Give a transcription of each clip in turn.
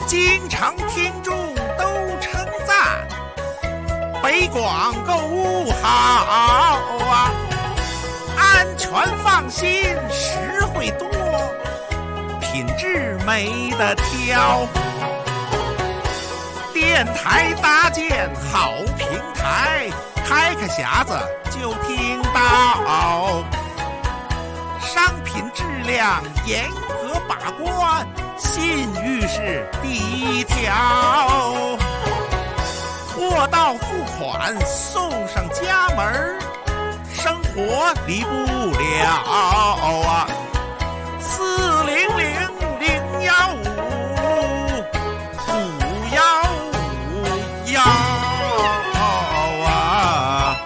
经常听众都称赞，北广购物好啊，安全放心，实惠多，品质没得挑。电台搭建好平台，开个匣子就听到，商品质量严格把关，信誉是第一条。货到付款送上家门，生活离不了啊。400-015-515啊。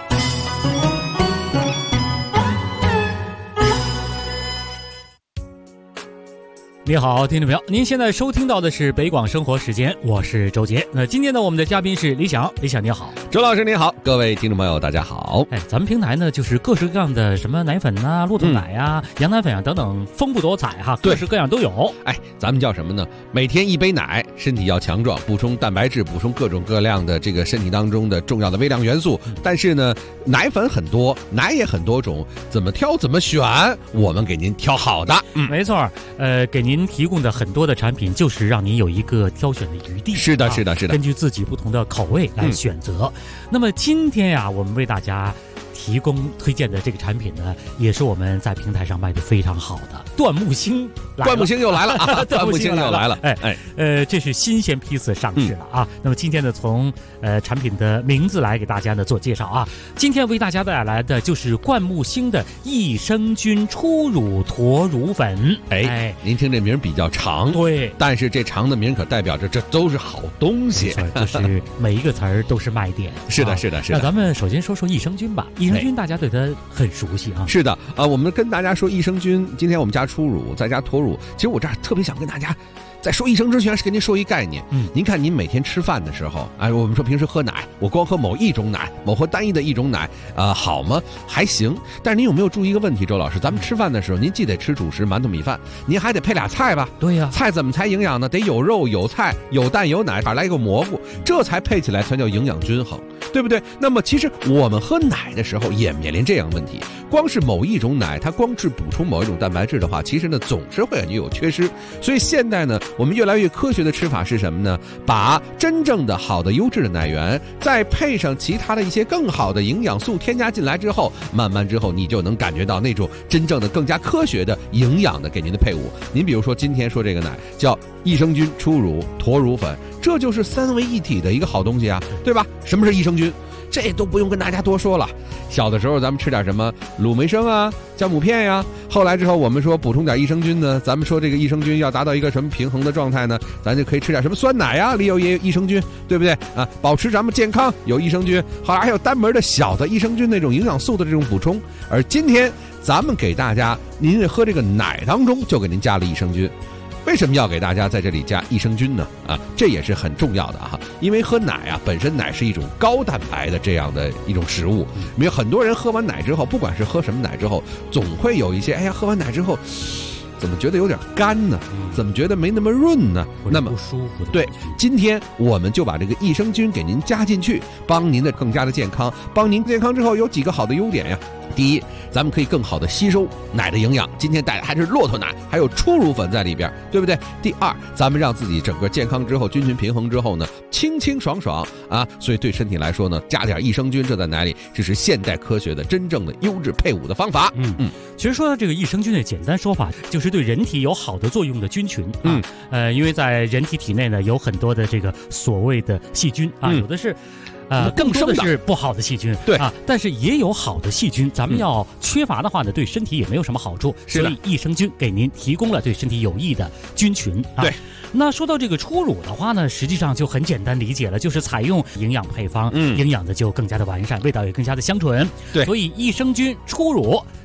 你好，听众朋友，您现在收听到的是北广生活时间，我是周杰。那今天呢，我们的嘉宾是李想，李想你好。 周老师你好，各位听众朋友大家好。 咱们平台呢就是各式各样的什么奶粉啊、骆驼奶啊、羊奶粉啊等等，丰富多彩哈，各式各样都有。 咱们叫什么呢？每天一杯奶，身体要强壮，补充蛋白质，补充各种各样的这个身体当中的重要的微量元素。但是呢，奶粉很多，奶也很多种，怎么挑怎么选，我们给您挑好的。 没错，给您提供的很多的产品就是让您有一个挑选的余地。 是的， 根据自己不同的口味来选择。那么今天呀，我们为大家提供推荐的这个产品呢，也是我们在平台上卖的非常好的椴木星。 椴木星又来了啊！椴木星又来了。 这是新鲜批次上市了啊。那么今天呢，从产品的名字来给大家呢做介绍啊。今天为大家带来的就是椴木星的益生菌初乳驼乳粉。 您听这名比较长， 对， 但是这长的名可代表着这都是好东西， 就是每一个词儿都是卖点。 是的。 那咱们首先说说益生菌吧。益生菌大家对它很熟悉啊。 是的，我们跟大家说益生菌，今天我们加初乳，再加驼乳。其实我这儿特别想跟大家在说益生之前是跟您说一概念。您看您每天吃饭的时候，我们说平时喝奶，我光喝某一种奶，某喝单一的一种奶，好吗？还行。但是您有没有注意一个问题，周老师？咱们吃饭的时候，您既得吃主食馒头米饭，您还得配俩菜吧？ 对呀。 菜怎么才营养呢？得有肉有菜有蛋有奶，来一个蘑菇，这才配起来才叫营养均衡，对不对？那么其实我们喝奶的时候也面临这样的问题，光是某一种奶，它光是补充某一种蛋白质的话，其实呢总是会有缺失。所以现在呢，我们越来越科学的吃法是什么呢？把真正的好的优质的奶源，再配上其他的一些更好的营养素添加进来之后，慢慢之后你就能感觉到那种真正的更加科学的营养的给您的配伍。您比如说今天说这个奶叫益生菌初乳驼乳粉，这就是三位一体的一个好东西啊，对吧？什么是益生菌？这都不用跟大家多说了。小的时候咱们吃点什么鲁梅生啊、酵母片呀，后来之后我们说补充点益生菌呢，咱们说这个益生菌要达到一个什么平衡的状态呢？咱就可以吃点什么酸奶呀，里有也有益生菌，对不对啊？保持咱们健康有益生菌，后来还有单门的小的益生菌那种营养素的这种补充。而今天咱们给大家，您喝这个奶当中就给您加了益生菌。为什么要给大家在这里加益生菌呢？这也是很重要的哈。因为喝奶本身奶是一种高蛋白的这样的一种食物，因为很多人喝完奶之后，不管是喝什么奶之后，总会有一些喝完奶之后怎么觉得有点干呢？怎么觉得没那么润呢？那么不舒服的。 对，今天我们就把这个益生菌给您加进去，帮您的更加的健康。帮您健康之后有几个好的优点呀。第一，咱们可以更好的吸收奶的营养，今天带的还是骆驼奶，还有初乳粉在里边，对不对？第二，咱们让自己整个健康之后，均匀平衡之后呢，清清爽爽啊，所以对身体来说呢，加点益生菌这在奶里，这是现代科学的真正的优质配伍的方法。 其实说到这个益生菌的简单说法，就是对人体有好的作用的菌群因为在人体体内呢，有很多的这个所谓的细菌有的是更多的是不好的细菌， 对但是也有好的细菌，咱们要缺乏的话呢，对身体也没有什么好处。所以益生菌给您提供了对身体有益的菌群对。 那说到这个初乳的话呢，实际上就很简单理解了，就是采用营养配方，营养的就更加的完善，味道也更加的香醇。 对， 所以益生菌初乳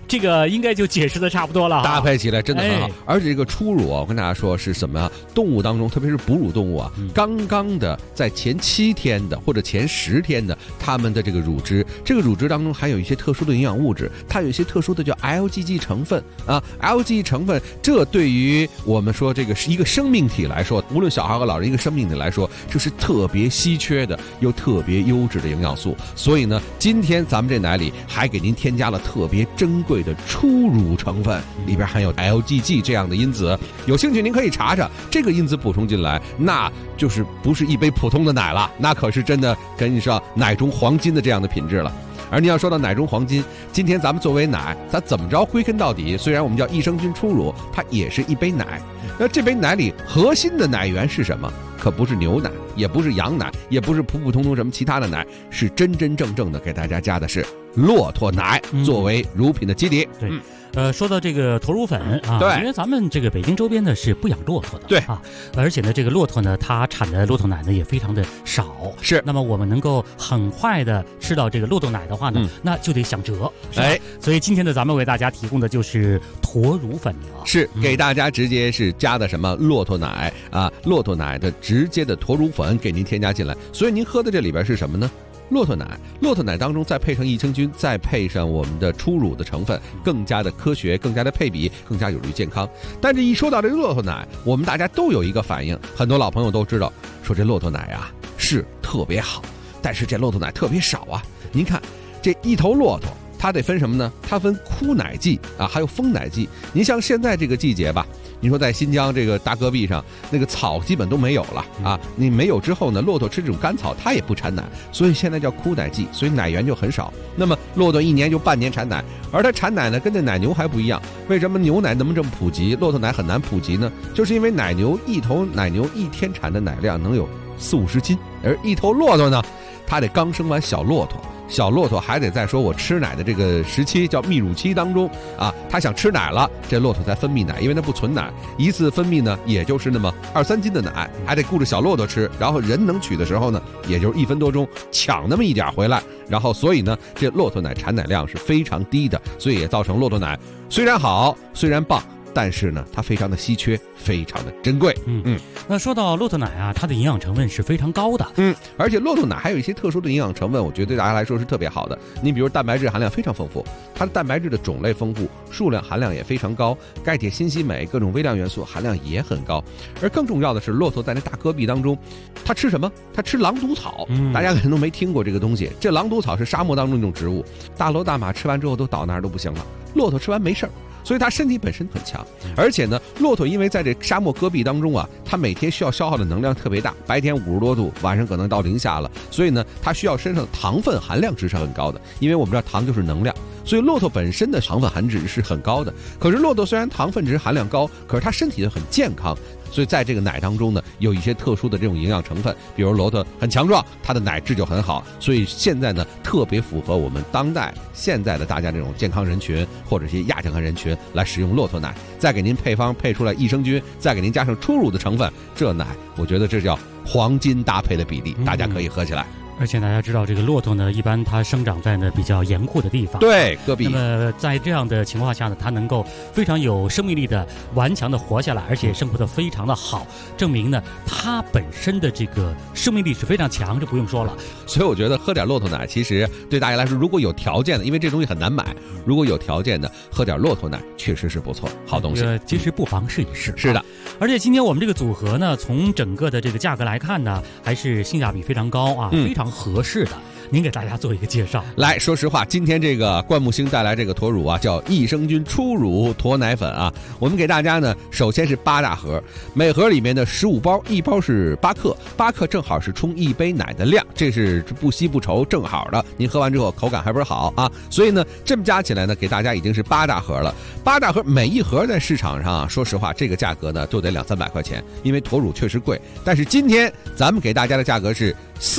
这个应该就解释的差不多了， 搭配起来真的很好。而且这个初乳啊，我跟大家说是什么啊？动物当中，特别是哺乳动物啊，刚刚的在前7天的或者前10天的，它们的这个乳汁，这个乳汁当中含有一些特殊的营养物质，它有一些特殊的叫 LGG 成分啊 ，LGG 成分，这对于我们说这个是一个生命体来说，无论小孩和老人一个生命体来说，这是特别稀缺的又特别优质的营养素。所以呢，今天咱们这奶里还给您添加了特别珍贵的初乳成分，里边含有 LGG 这样的因子，有兴趣您可以查查，这个因子补充进来，那就是不是一杯普通的奶了，那可是真的跟你说奶中黄金的这样的品质了。而你要说到奶中黄金，今天咱们作为奶，咱怎么着归根到底，虽然我们叫益生菌初乳，它也是一杯奶。那这杯奶里核心的奶源是什么？可不是牛奶，也不是羊奶，也不是普普通通什么其他的奶，是真真正正的给大家加的是骆驼奶作为乳品的基底。 对，说到这个驼乳粉啊， 对， 因为咱们这个北京周边呢是不养骆驼的， 对啊，而且呢这个骆驼呢它产的骆驼奶呢也非常的少， 是。 那么我们能够很快的吃到这个骆驼奶的话呢，那就得想辙，哎，所以今天呢咱们为大家提供的就是驼乳粉了， 是给大家直接是加的什么骆驼奶啊，骆驼奶的直接的驼乳粉给您添加进来，所以您喝的这里边是什么呢？骆驼奶，骆驼奶当中再配上益生菌，再配上我们的初乳的成分，更加的科学，更加的配比，更加有利于健康。但是一说到这个骆驼奶，我们大家都有一个反应，很多老朋友都知道，说这骆驼奶啊是特别好，但是这骆驼奶特别少啊。您看这一头骆驼，它得分什么呢？它分枯奶季啊，还有丰奶季。您像现在这个季节吧，你说在新疆这个大戈壁上，那个草基本都没有了啊！你没有之后呢，骆驼吃这种干草，它也不产奶，所以现在叫枯奶季，所以奶源就很少。那么骆驼1年就半年产奶，而它产奶呢，跟这奶牛还不一样。为什么牛奶能不能这么普及，骆驼奶很难普及呢？就是因为一头奶牛1天产的奶量能有40-50斤，而一头骆驼呢，它得刚生完小骆驼。小骆驼还得在说我吃奶的这个时期叫泌乳期当中啊，它想吃奶了，这骆驼才分泌奶，因为它不存奶，一次分泌呢也就是那么2-3斤的奶，还得顾着小骆驼吃，然后人能取的时候呢，也就是1分多钟抢那么一点回来，然后所以呢，这骆驼奶产奶量是非常低的，所以也造成骆驼奶虽然好，虽然棒，但是呢，它非常的稀缺，非常的珍贵。 那说到骆驼奶啊，它的营养成分是非常高的。 而且骆驼奶还有一些特殊的营养成分，我觉得对大家来说是特别好的。你比如蛋白质含量非常丰富，它的蛋白质的种类丰富，数量含量也非常高，钙铁锌硒镁各种微量元素含量也很高。而更重要的是，骆驼在那大戈壁当中，它吃什么？它吃狼毒草。大家可能都没听过这个东西。这狼毒草是沙漠当中一种植物，大罗大马吃完之后都倒那儿都不行了，骆驼吃完没事儿。所以它身体本身很强，而且呢，骆驼因为在这沙漠戈壁当中啊，它每天需要消耗的能量特别大，白天50多度，晚上可能到零下了，所以呢，它需要身上的糖分含量值是很高的，因为我们知道糖就是能量，所以骆驼本身的糖分含值是很高的。可是骆驼虽然糖分值含量高，可是它身体就很健康。所以在这个奶当中呢，有一些特殊的这种营养成分，比如骆驼很强壮，它的奶质就很好，所以现在呢特别符合我们当代现在的大家这种健康人群或者一些亚健康人群来使用骆驼奶。再给您配方配出来益生菌，再给您加上初乳的成分，这奶我觉得这叫黄金搭配的比例，大家可以喝起来。 而且大家知道，这个骆驼呢，一般它生长在呢比较严酷的地方， 对，戈壁。 那么在这样的情况下呢，它能够非常有生命力的顽强的活下来，而且生活的非常的好，证明呢它本身的这个生命力是非常强，这不用说了。 所以我觉得喝点骆驼奶，其实对大家来说，如果有条件的，因为这东西很难买，如果有条件的喝点骆驼奶，确实是不错，好东西。 其实不妨试一试。 是的， 而且今天我们这个组合呢，从整个的这个价格来看呢，还是性价比非常高啊，非常合适的。您给大家做一个介绍。 来，说实话，今天这个灌木星带来这个驼乳啊，叫益生菌初乳驼奶粉啊，我们给大家呢，首先是8大盒，每盒里面的15包，一包是8克，8克正好是冲1杯奶的量，这是不稀不稠，正好的。您喝完之后口感还不是好啊，所以呢，这么加起来呢，给大家已经是8大盒了。8大盒每一盒在市场上啊，说实话，这个价格呢就得200-300块钱，因为驼乳确实贵。但是今天咱们给大家的价格是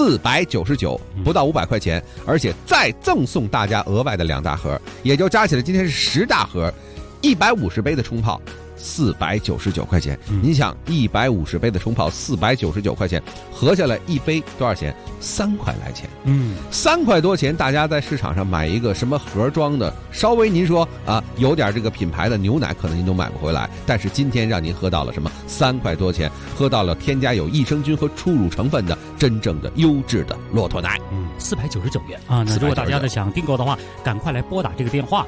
499，不到500块钱，而且再赠送大家额外的2大盒，也就加起来今天是10大盒，150杯的冲泡 499块钱。你想150杯的冲泡499块钱，合下来一杯多少钱？3块来钱。3块多钱，大家在市场上买一个什么盒装的，稍微您说啊有点这个品牌的牛奶，可能您都买不回来。但是今天让您喝到了什么？3块多钱，喝到了添加有益生菌和初乳成分的真正的优质的骆驼奶。 499元啊！那如果大家呢想订购的话，赶快来拨打这个电话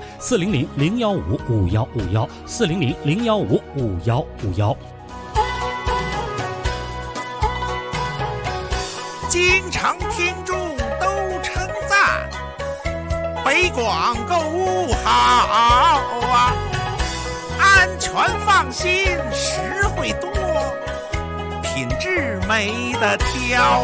400-015-5151，400-015-5151。 京城听众都称赞，北广购物好啊，安全放心，实惠多，品质没得挑。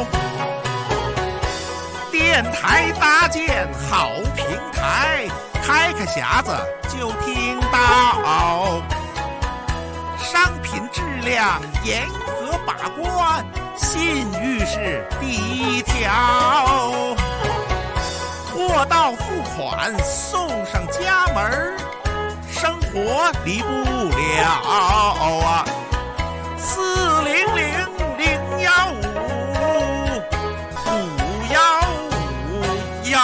电台搭建好平台，开个匣子就听到，商品质量严格把关，信誉是第一条。货到付款送上家门，生活离不了啊！400-015-5151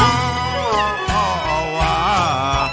啊！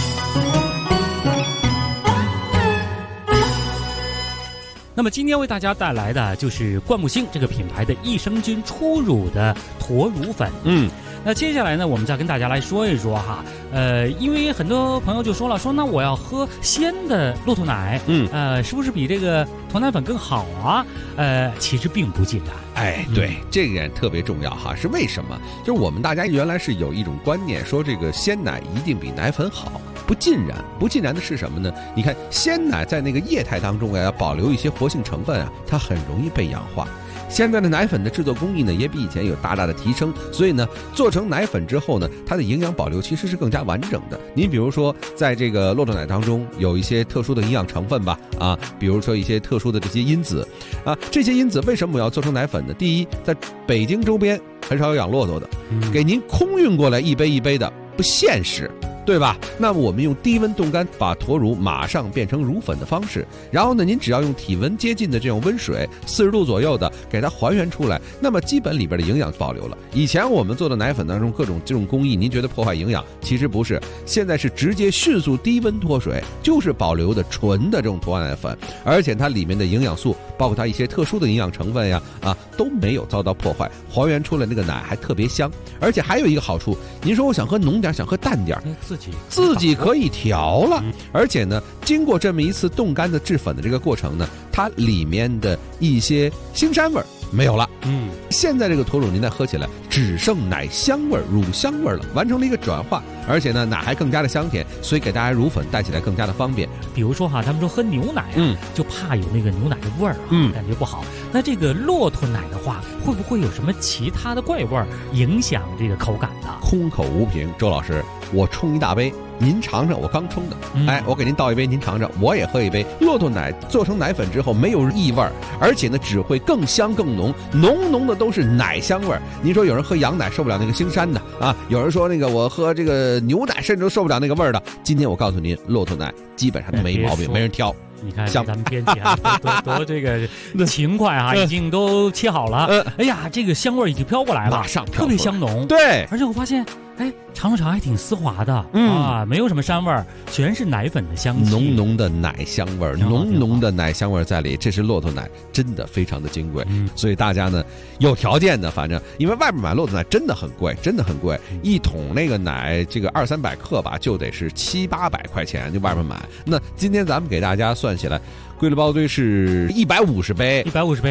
那么今天为大家带来的就是冠木星这个品牌的益生菌初乳的驼乳粉。那接下来呢，我们再跟大家来说一说哈，因为很多朋友就说了，说那我要喝鲜的骆驼奶，是不是比这个驼奶粉更好啊？其实并不尽然。 对，这点特别重要哈，是为什么？就是我们大家原来是有一种观念，说这个鲜奶一定比奶粉好。不尽然，不尽然的是什么呢？你看鲜奶在那个液态当中要保留一些活性成分啊，它很容易被氧化。现在的奶粉的制作工艺呢，也比以前有大大的提升，所以呢，做成奶粉之后呢，它的营养保留其实是更加完整的。您比如说，在这个骆驼奶当中有一些特殊的营养成分吧，比如说一些特殊的这些因子，这些因子为什么我要做成奶粉呢？第一，在北京周边很少有养骆驼的，给您空运过来一杯一杯的不现实。对吧？那么我们用低温冻干，把驼乳马上变成乳粉的方式，然后呢，您只要用体温接近的这种温水，40度左右的给它还原出来，那么基本里边的营养保留了。以前我们做的奶粉当中各种这种工艺，您觉得破坏营养，其实不是，现在是直接迅速低温脱水，就是保留的纯的这种驼奶粉，而且它里面的营养素，包括它一些特殊的营养成分呀，都没有遭到破坏，还原出来那个奶还特别香。而且还有一个好处，您说我想喝浓点，想喝淡点，自己可以调了，而且呢，经过这么一次冻干的制粉的这个过程呢，它里面的一些腥膻味没有了。现在这个驼乳您再喝起来只剩奶香味、乳香味了，完成了一个转化，而且呢，奶还更加的香甜，所以给大家乳粉带起来更加的方便。 比如说哈，他们说喝牛奶就怕有那个牛奶的味儿感觉不好。那这个骆驼奶的话，会不会有什么其他的怪味儿影响这个口感呢？ 空口无凭，周老师，我冲一大杯，您尝尝，我刚冲的，我给您倒一杯，您尝尝，我也喝一杯。骆驼奶做成奶粉之后没有异味，而且呢，只会更香更浓，浓的都是奶香味。您说有人喝羊奶受不了那个腥膻的有人说那个我喝这个牛奶甚至都受不了那个味儿的。今天我告诉您，骆驼奶基本上没毛病，没人挑。 你看咱们编辑多这个勤快已经都切好了。哎呀，这个香味已经飘过来了， 马上特别香浓。 对， 而且我发现，尝还挺丝滑的没有什么膻味儿，全是奶粉的香气， 浓的奶香味儿，浓的奶香味儿在里。这是骆驼奶，真的非常的金贵。所以大家呢，有条件的，反正因为外面买骆驼奶真的很贵，一桶那个奶这个200-300克吧，就得是700-800块钱，就外面买。那今天咱们给大家算起来，归了包堆是150杯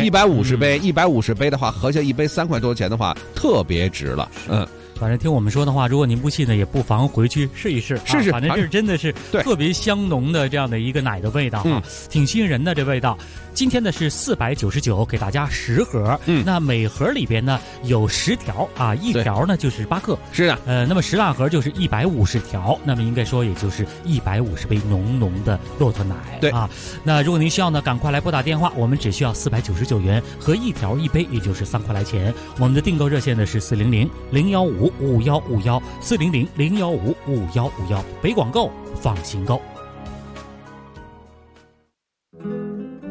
，150杯的话，合下一杯3块多钱的话，特别值了。 反正听我们说的话，如果您不信呢，也不妨回去试一试。反正这真的是特别香浓的这样的一个奶的味道挺吸引人的这味道。今天呢是499，给大家10盒。那每盒里边呢有10条一条呢就是8克。 是的。 那么10大盒就是150条，那么应该说也就是150杯浓的骆驼奶。 对那如果您需要呢，赶快来拨打电话，我们只需要499元和一条一杯，也就是3块来钱。我们的订购热线呢是400-015-5151，400-015-5151，北广购，放心购。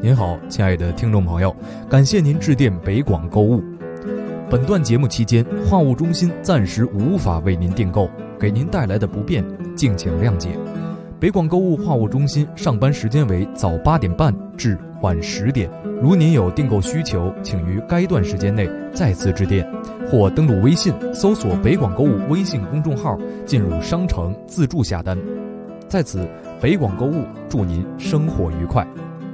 您好，亲爱的听众朋友，感谢您致电北广购物。本段节目期间，话务中心暂时无法为您订购，给您带来的不便，敬请谅解。北广购物话务中心上班时间为早8点半至晚10点。如您有订购需求，请于该段时间内再次致电，或登录微信搜索北广购物微信公众号，进入商城自助下单。在此，北广购物祝您生活愉快。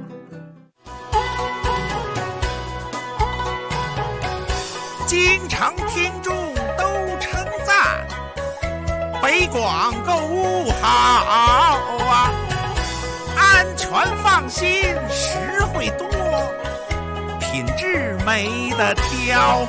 经常听众都称赞北广购物好啊，安全放心，实惠多，品质没得挑。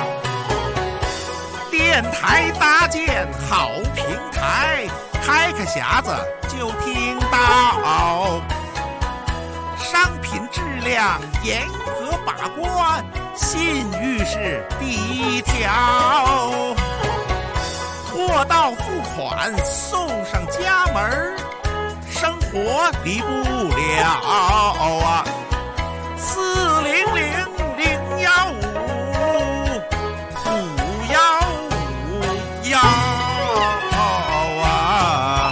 电台搭建好平台，开个匣子就听到，商品质量严格把关，信誉是第一条，货到付款送上家门，生活离不了啊！400-015-515啊！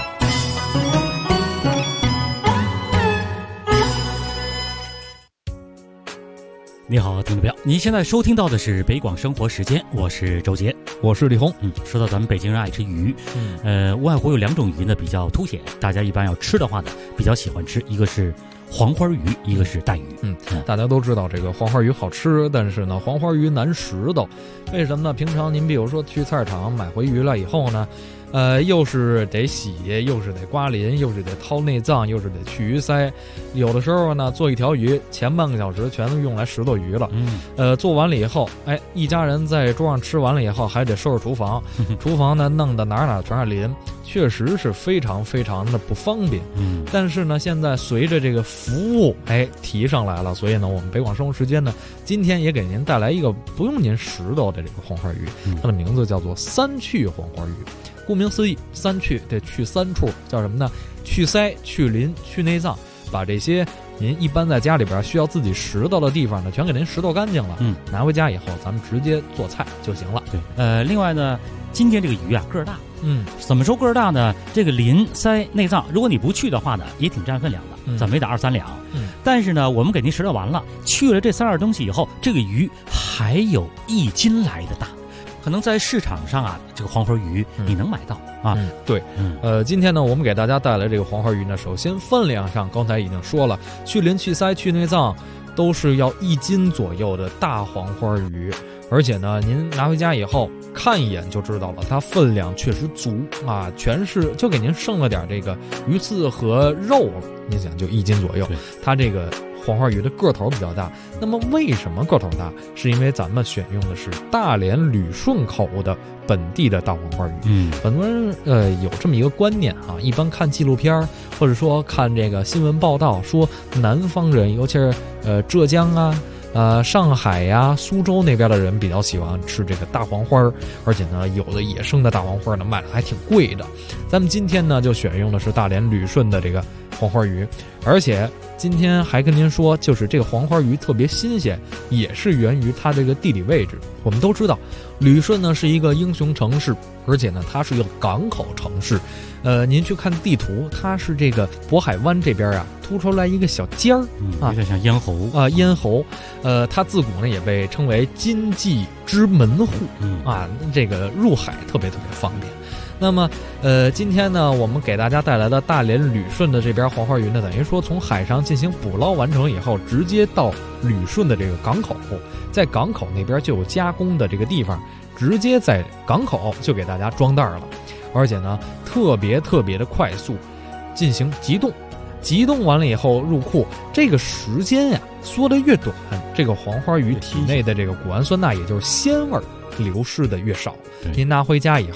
你好，听众朋友，您现在收听到的是北广生活时间，我是周杰， 我是李红。 说到咱们北京人爱吃鱼，无外乎有2种鱼呢比较凸显，大家一般要吃的话呢比较喜欢吃，一个是黄花鱼，一个是带鱼。 大家都知道这个黄花鱼好吃，但是呢黄花鱼难拾掇。为什么呢？平常您比如说去菜市场买回鱼了以后呢，又是得洗，又是得刮鳞，又是得掏内脏，又是得去鱼鳃。有的时候呢，做一条鱼前半个小时全都用来拾掇鱼了。做完了以后，一家人在桌上吃完了以后，还得收拾厨房，厨房呢弄得哪全是鳞，确实是非常非常的不方便。但是呢，现在随着这个服务提上来了，所以呢，我们北广生活时间呢，今天也给您带来一个不用您拾掇的这个黄花鱼，它的名字叫做3去黄花鱼。顾名思义，3去得去3处，叫什么呢？去鳃、去鳞、去内脏，把这些您一般在家里边需要自己拾掇的地方呢，全给您拾掇干净了。拿回家以后，咱们直接做菜就行了。 对，另外呢，今天这个鱼啊个儿大。怎么说个儿大呢？这个鳞、鳃、内脏，如果你不去的话呢，也挺占分量的，怎么也得2-3两。但是呢，我们给您拾掇完了，去了这3样东西以后，这个鱼还有1斤来的大。可能在市场上啊，这个黄花鱼你能买到啊？ 对，今天呢，我们给大家带来这个黄花鱼呢，首先分量上，刚才已经说了，去鳞、去鳃、去内脏，都是要1斤左右的大黄花鱼。而且呢，您拿回家以后看一眼就知道了，它分量确实足啊，全是就给您剩了点这个鱼刺和肉，您想就1斤左右。它这个黄花鱼的个头比较大，那么为什么个头大？是因为咱们选用的是大连旅顺口的本地的大黄花鱼。很多人有这么一个观念啊，一般看纪录片或者说看这个新闻报道，说南方人，尤其是浙江啊。上海呀、苏州那边的人比较喜欢吃这个大黄花，而且呢，有的野生的大黄花呢卖的还挺贵的。咱们今天呢就选用的是大连旅顺的这个黄花鱼，而且今天还跟您说，就是这个黄花鱼特别新鲜，也是源于它这个地理位置。我们都知道，旅顺呢是一个英雄城市，而且呢它是一个港口城市。您去看地图，它是这个渤海湾这边啊凸出来一个小尖儿有点像咽喉啊，咽喉。它自古呢也被称为经济之门户这个入海特别方便。那么今天呢，我们给大家带来的大连旅顺的这边黄花鱼呢，等于说从海上进行捕捞完成以后，直接到旅顺的这个港口，在港口那边就有加工的这个地方，直接在港口就给大家装袋了，而且呢特别的快速进行急冻。急冻完了以后入库，这个时间呀缩得越短，这个黄花鱼体内的这个谷氨酸钠，也就是鲜味流失的越少。您拿回家以后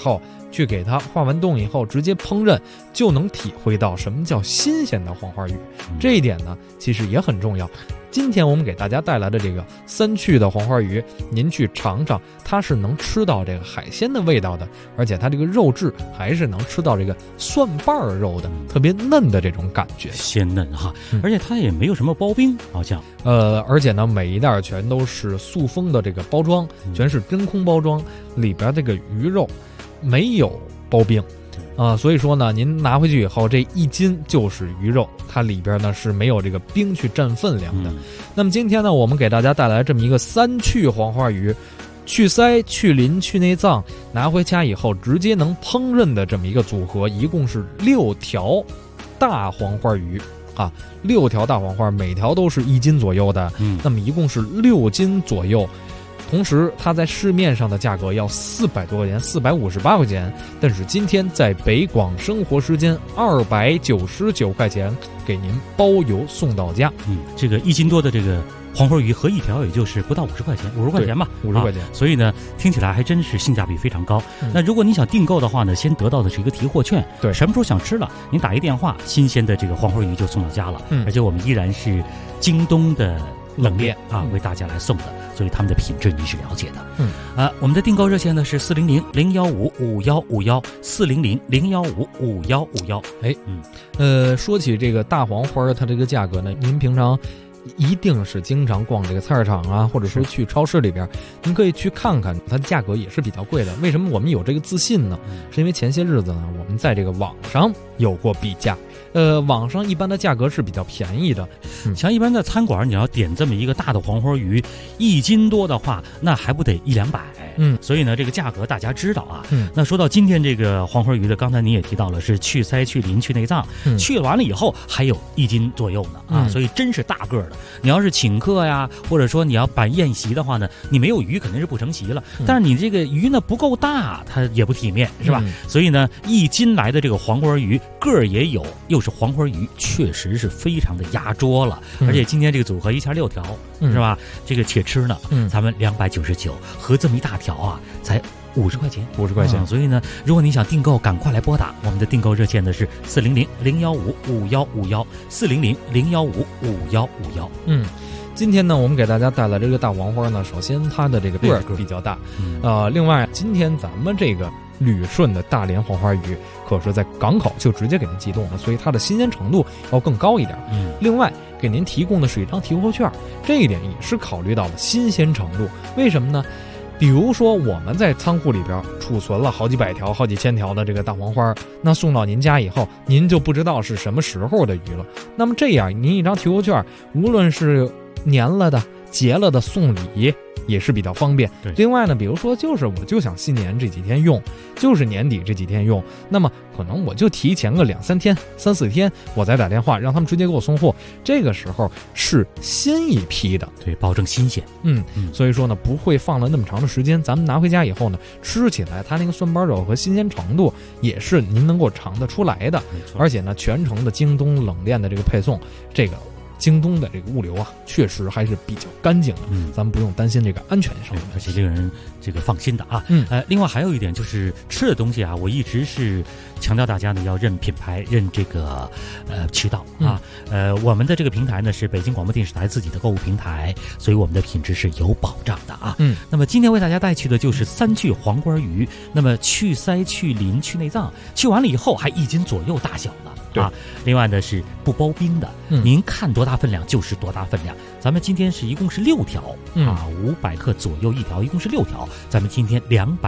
去给它化完冻以后直接烹饪，就能体会到什么叫新鲜的黄花鱼。这一点呢，其实也很重要。今天我们给大家带来的这个3去的黄花鱼，您去尝尝，它是能吃到这个海鲜的味道的，而且它这个肉质还是能吃到这个蒜瓣肉的，特别嫩的这种感觉， 鲜嫩哈，而且它也没有什么包冰，好像而且呢，每一袋全都是塑封的这个包装，全是真空包装，里边这个鱼肉没有包冰。所以说呢，您拿回去以后，这1斤就是鱼肉，它里边呢是没有这个冰去占分量的。那么今天呢，我们给大家带来这么一个3去黄花鱼，去鳃、去鳞、去内脏，拿回家以后直接能烹饪的这么一个组合，一共是6条大黄花鱼啊，6条大黄花，每条都是1斤左右的，那么一共是6斤左右。同时它在市面上的价格要400多块钱，458块钱，但是今天在北广生活时间299块钱给您包邮送到家。 这个1斤多的这个黄花鱼合一条也就是不到50块钱，50块钱吧 ，50块钱。 所以呢，听起来还真是性价比非常高。那如果你想订购的话呢，先得到的是一个提货券， 对， 什么时候想吃了，您打一电话，新鲜的这个黄花鱼就送到家了。而且我们依然是京东的冷链为大家来送的，所以他们的品质你是了解的。我们的订购热线呢是400-015-5151，400-015-5151。 说起这个大黄花，它这个价格呢，您平常一定是经常逛这个菜市场啊，或者说去超市里边，您可以去看看，它价格也是比较贵的。为什么我们有这个自信呢？是因为前些日子呢，我们在这个网上有过比价。网上一般的价格是比较便宜的， 像一般的餐馆，你要点这么一个大的黄花鱼，1斤多的话，那还不得100-200？所以呢，这个价格大家知道啊。那说到今天这个黄花鱼的，刚才您也提到了，是去鳃、去鳞、去内脏，去完了以后还有1斤左右呢所以真是大个的。你要是请客呀，或者说你要办宴席的话呢，你没有鱼肯定是不成席了。但是你这个鱼呢不够大，它也不体面，是吧？所以呢，1斤来的这个黄花鱼个儿也有，又是黄花鱼，确实是非常的压桌了。而且今天这个组合一下6条，是吧？这个且吃呢，咱们299，合这么一大条啊，才50块钱，50块钱。所以呢，如果你想订购，赶快来拨打我们的订购热线呢是400-015-5151，400-015-5151。 今天呢，我们给大家带来这个大黄花呢，首先它的这个个儿比较大，另外今天咱们这个旅顺的大连黄花鱼可是在港口就直接给您寄冻的，所以它的新鲜程度要更高一点。另外给您提供的是一张提货券，这一点也是考虑到了新鲜程度。为什么呢？比如说我们在仓库里边储存了好几百条、好几千条的这个大黄花，那送到您家以后，您就不知道是什么时候的鱼了。那么这样，您一张提货券，无论是年了的、结了的送礼也是比较方便。另外呢，比如说我就想新年这几天用，就是年底这几天用，那么可能我就提前个2-3天、3-4天，我再打电话让他们直接给我送货。这个时候是新一批的， 对，保证新鲜。 所以说呢，不会放了那么长的时间。咱们拿回家以后呢，吃起来它那个蒜瓣肉和新鲜程度也是您能够尝得出来的。而且呢，全程的京东冷链的这个配送，这个京东的这个物流啊，确实还是比较干净的，咱们不用担心这个安全上， 而且这个人这个放心的啊。另外还有一点就是吃的东西啊，我一直是强调大家呢要认品牌，认这个渠道啊。我们的这个平台呢是北京广播电视台自己的购物平台，所以我们的品质是有保障的啊。那么今天为大家带去的就是3去黄花鱼，那么去鳃、去鳞、去内脏，去完了以后还1斤左右大小呢。另外呢是不包冰的，您看多大分量就是多大分量。咱们今天是一共是6条500克左右一条，一共是6条，咱们今天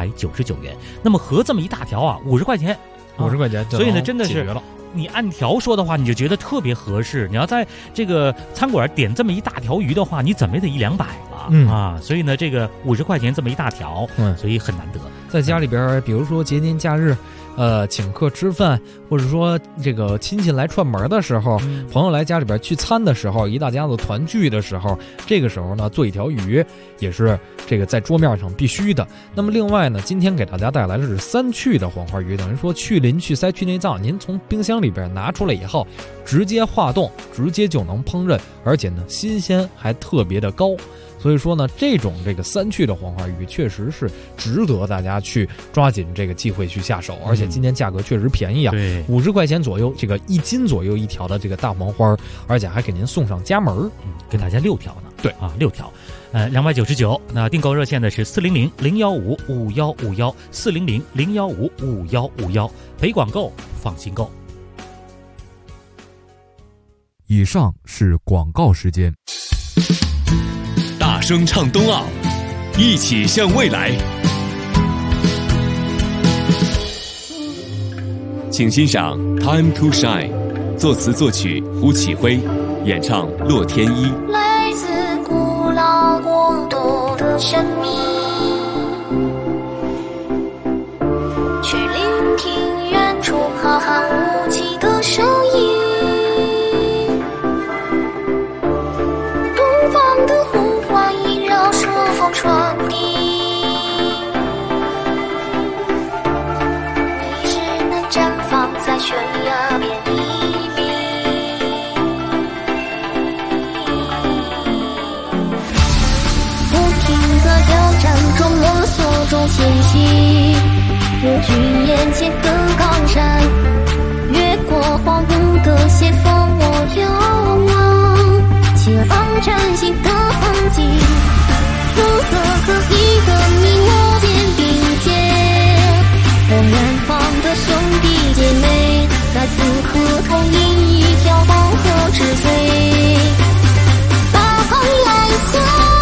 299元。那么合这么一大条啊，50块钱 ，50块钱， 所以呢真的是你按条说的话，你就觉得特别合适。你要在这个餐馆点这么一大条鱼的话，你怎么也得100-200了所以呢这个50块钱这么一大条，所以很难得。 在家里边比如说节年假日请客吃饭，或者说这个亲戚来串门的时候，朋友来家里边聚餐的时候，一大家子团聚的时候，这个时候呢做一条鱼也是这个在桌面上必须的。那么另外呢，今天给大家带来的是3去的黄花鱼，等于说去鳞、去鳃、去内脏，您从冰箱里边拿出来以后，直接化冻，直接就能烹饪，而且呢新鲜还特别的高。 所以说呢，这个3区的黄花鱼确实是值得大家去抓紧这个机会去下手，而且今年价格确实便宜啊，50块钱左右，这个1斤左右一条的这个大黄花，而且还给您送上家门， 给大家6条呢。 对啊，6条，299。那订购热线呢是400-015-5151，400-015-5151，陪广购，放心购。 以上是广告时间。 大声唱冬奥，一起向未来。请欣赏《Time to Shine》，作词作曲胡启辉，演唱洛天依。 来自古老国度的神秘，去聆听远处浩瀚无际的声音。东方的呼唤萦绕顺风传递，你只能绽放在悬崖边一笔。不停在挑战中摸索中前行，越距眼前的高山，越过荒芜的斜峰，我遥望前方崭新的风景，肤色各异的你我肩并肩，和远方的兄弟姐妹再次合同饮一条黄河之水，大航来向。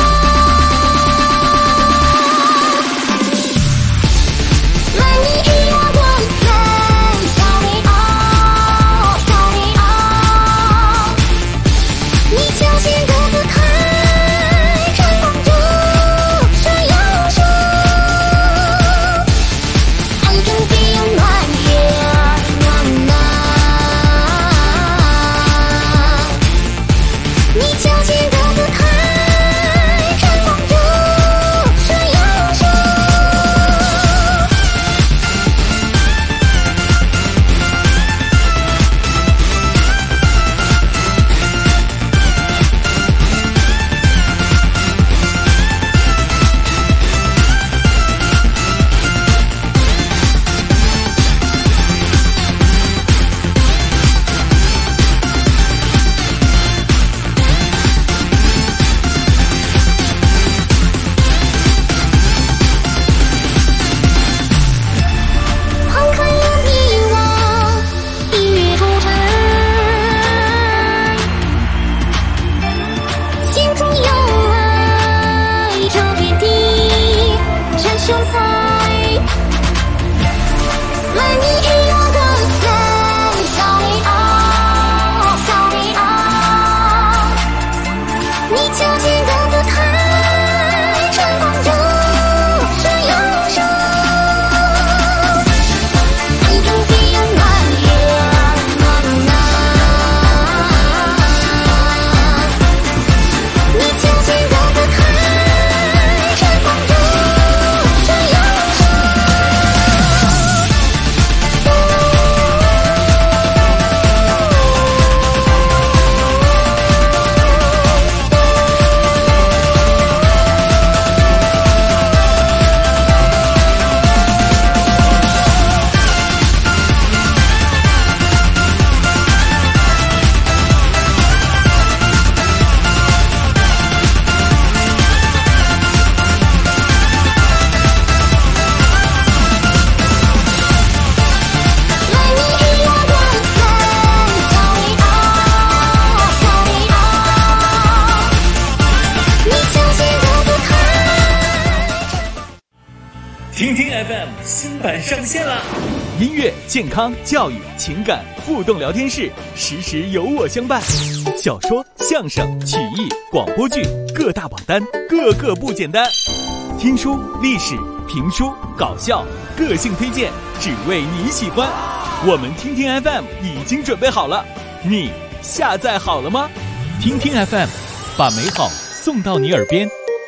听听 FM 新版上线啦！音乐、健康、教育、情感互动聊天室，时时有我相伴。小说、相声、曲艺、广播剧各大榜单，个个不简单。听书、历史、评书、搞笑，个性推荐，只为你喜欢。我们听听 FM 已经准备好了，你下载好了吗？听听 FM， 把美好送到你耳边。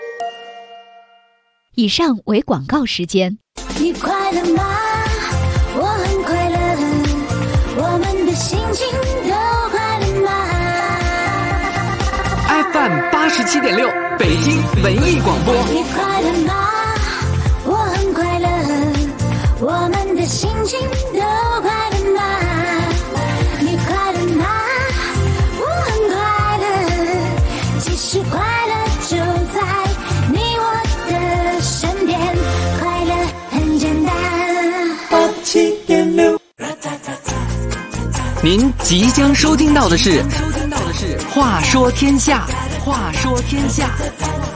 以上为广告时间。 你快乐吗？我很快乐，我们的心情都快乐吗？ FM 87.6，北京文艺广播。 你快乐吗？我很快乐，我们的心情都快乐吗？你快乐吗？我很快乐，其实快乐就在你我的身边，快乐很简单。87.6， 您即将收听到的是《话说天下》，话说天下。